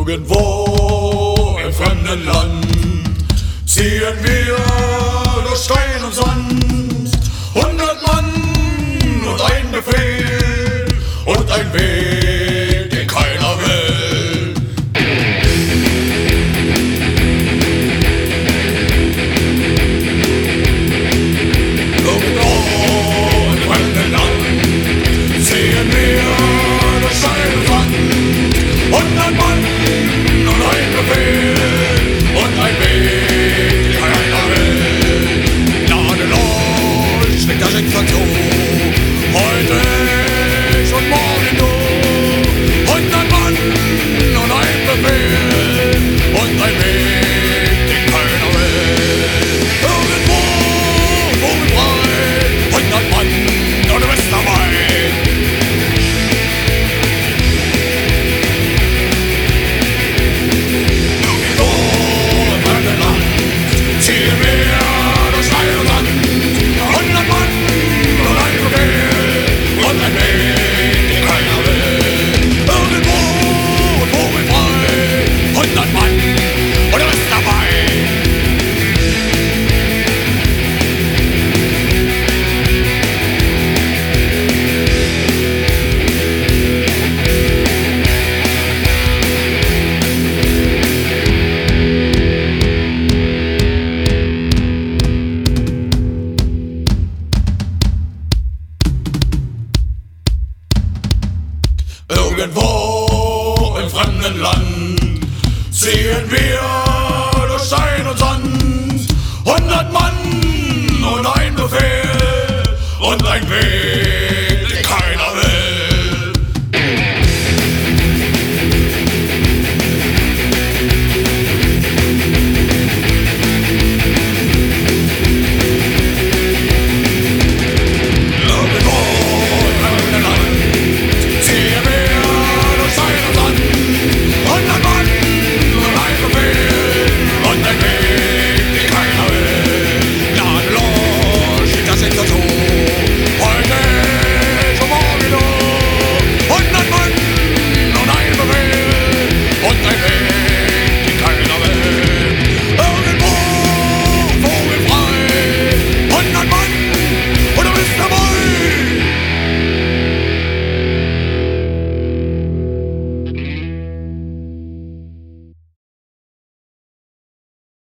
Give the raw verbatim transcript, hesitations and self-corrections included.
Irgendwo im fremden Land ziehen wir durch Stein und Sand. Hundert Mann und ein Befehl und ein Weg, den keiner will. Irgendwo im fremden Land ziehen wir durch Stein und Sand. Hundert Mann und ein Befehl und ein Weg, den keiner will. Gnadenlos schlägt das Schicksal zu, heute ich und morgen du. Hundert Mann und ein Befehl und ein Weg, den keiner will. Irgendwo, vogelfrei, hundert Mann und du bist dabei. Irgendwo im fremden Land ziehen wir durch Stein und Sand. Hundert Mann und ein Befehl und ein Weg.